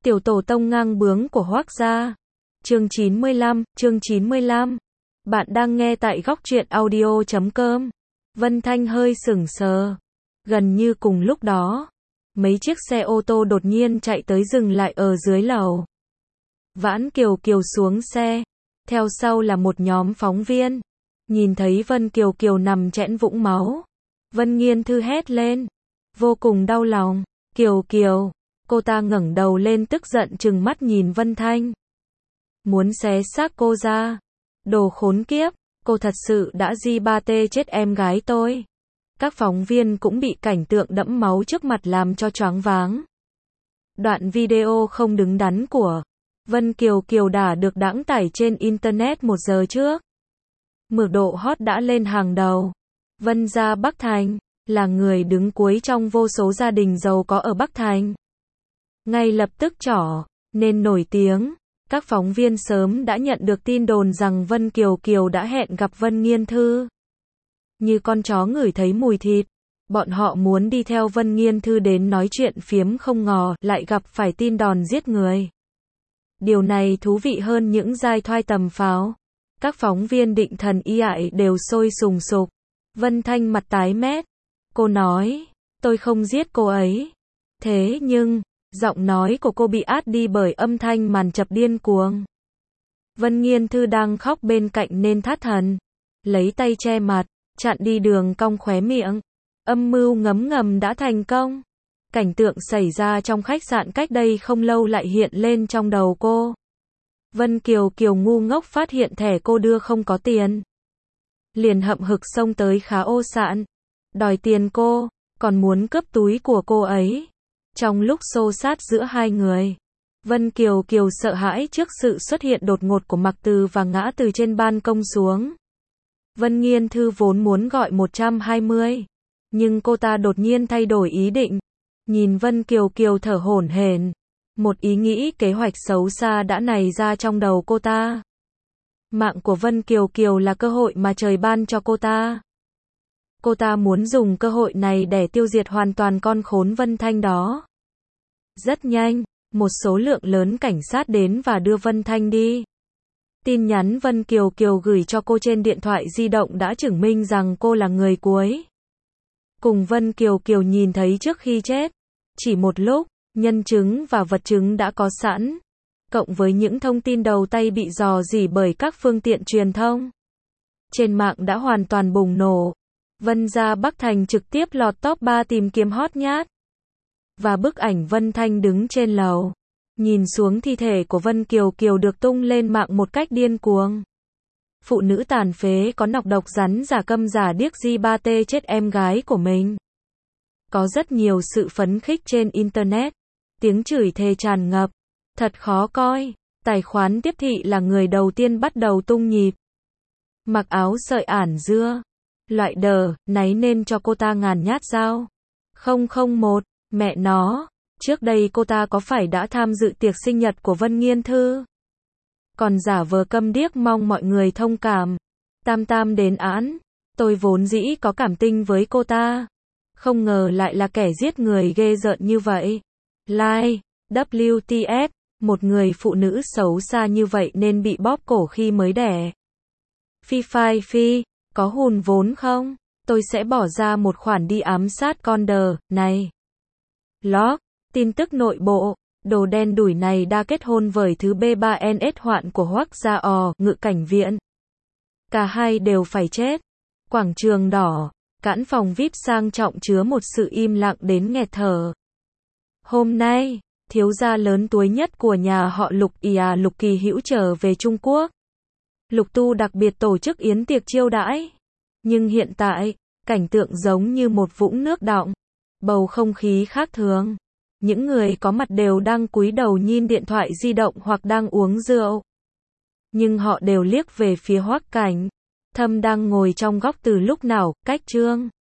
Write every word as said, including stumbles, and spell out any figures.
Tiểu tổ tông ngang bướng của Hoác gia. Chương chín mươi lăm, chương chín mươi lăm. Bạn đang nghe tại góc truyện audio chấm com. Vân Thanh hơi sững sờ. Gần như cùng lúc đó, mấy chiếc xe ô tô đột nhiên chạy tới dừng lại ở dưới lầu. Vãn Kiều Kiều xuống xe, theo sau là một nhóm phóng viên. Nhìn thấy Vân Kiều Kiều nằm chẽn vũng máu, Vân Nghiên Thư hét lên, vô cùng đau lòng. Kiều Kiều, cô ta ngẩng đầu lên tức giận trừng mắt nhìn Vân Thanh. Muốn xé xác cô ra. Đồ khốn kiếp, cô thật sự đã gi ba tê chết em gái tôi. Các phóng viên cũng bị cảnh tượng đẫm máu trước mặt làm cho choáng váng. Đoạn video không đứng đắn của Vân Kiều Kiều đã được đăng tải trên Internet một giờ trước. Mực độ hot đã lên hàng đầu. Vân gia Bắc Thành là người đứng cuối trong vô số gia đình giàu có ở Bắc Thành. Ngay lập tức trở nên nổi tiếng. Các phóng viên sớm đã nhận được tin đồn rằng Vân Kiều Kiều đã hẹn gặp Vân Nghiên Thư. Như con chó ngửi thấy mùi thịt, bọn họ muốn đi theo Vân Nghiên Thư đến nói chuyện phiếm không ngờ lại gặp phải tin đòn giết người. Điều này thú vị hơn những giai thoại tầm pháo. Các phóng viên định thần y ại đều sôi sùng sục. Vân Thanh mặt tái mét. Cô nói, tôi không giết cô ấy. Thế nhưng, giọng nói của cô bị át đi bởi âm thanh màn chập điên cuồng. Vân Nghiên Thư đang khóc bên cạnh nên thất thần, lấy tay che mặt, chặn đi đường cong khóe miệng. Âm mưu ngấm ngầm đã thành công. Cảnh tượng xảy ra trong khách sạn cách đây không lâu lại hiện lên trong đầu cô. Vân Kiều Kiều ngu ngốc phát hiện thẻ cô đưa không có tiền. Liền hậm hực xông tới Khá Ô Sạn, đòi tiền cô, còn muốn cướp túi của cô ấy. Trong lúc xô sát giữa hai người, Vân Kiều Kiều sợ hãi trước sự xuất hiện đột ngột của Mạc Từ và ngã từ trên ban công xuống. Vân Nghiên Thư vốn muốn gọi một trăm hai mươi, nhưng cô ta đột nhiên thay đổi ý định. Nhìn Vân Kiều Kiều thở hổn hển, một ý nghĩ kế hoạch xấu xa đã nảy ra trong đầu cô ta. Mạng của Vân Kiều Kiều là cơ hội mà trời ban cho cô ta. Cô ta muốn dùng cơ hội này để tiêu diệt hoàn toàn con khốn Vân Thanh đó. Rất nhanh, một số lượng lớn cảnh sát đến và đưa Vân Thanh đi. Tin nhắn Vân Kiều Kiều gửi cho cô trên điện thoại di động đã chứng minh rằng cô là người cuối cùng Vân Kiều Kiều nhìn thấy trước khi chết. Chỉ một lúc, nhân chứng và vật chứng đã có sẵn, cộng với những thông tin đầu tay bị rò rỉ bởi các phương tiện truyền thông trên mạng đã hoàn toàn bùng nổ. Vân gia Bắc Thành trực tiếp lọt top ba tìm kiếm hot nhát. Và bức ảnh Vân Thanh đứng trên lầu, nhìn xuống thi thể của Vân Kiều Kiều được tung lên mạng một cách điên cuồng. Phụ nữ tàn phế có nọc độc rắn giả câm giả điếc gi ba tê chết em gái của mình. Có rất nhiều sự phấn khích trên Internet. Tiếng chửi thề tràn ngập. Thật khó coi. Tài khoản tiếp thị là người đầu tiên bắt đầu tung nhịp. Mặc áo sợi ản dưa. Loại đờ, náy nên cho cô ta ngàn nhát dao. Không không một, mẹ nó. Trước đây cô ta có phải đã tham dự tiệc sinh nhật của Vân Nghiên Thư? Còn giả vờ câm điếc mong mọi người thông cảm. Tam tam đến án. Tôi vốn dĩ có cảm tình với cô ta. Không ngờ lại là kẻ giết người ghê rợn như vậy. Like, W T F, một người phụ nữ xấu xa như vậy nên bị bóp cổ khi mới đẻ. Phi phai phi, có hùn vốn không? Tôi sẽ bỏ ra một khoản đi ám sát con đờ, này. Log, tin tức nội bộ, đồ đen đủi này đã kết hôn với thứ B ba N S hoạn của Hoác gia ò, ngự cảnh viện. Cả hai đều phải chết. Quảng trường đỏ. Cãn phòng vi ai pi sang trọng chứa một sự im lặng đến nghẹt thở. Hôm nay, thiếu gia lớn tuổi nhất của nhà họ Lục Ìa Lục Kỳ Hữu trở về Trung Quốc. Lục Tu đặc biệt tổ chức yến tiệc chiêu đãi. Nhưng hiện tại, cảnh tượng giống như một vũng nước đọng. Bầu không khí khác thường. Những người có mặt đều đang cúi đầu nhìn điện thoại di động hoặc đang uống rượu. Nhưng họ đều liếc về phía Hoắc Cảnh. Thâm đang ngồi trong góc từ lúc nào, cách Trương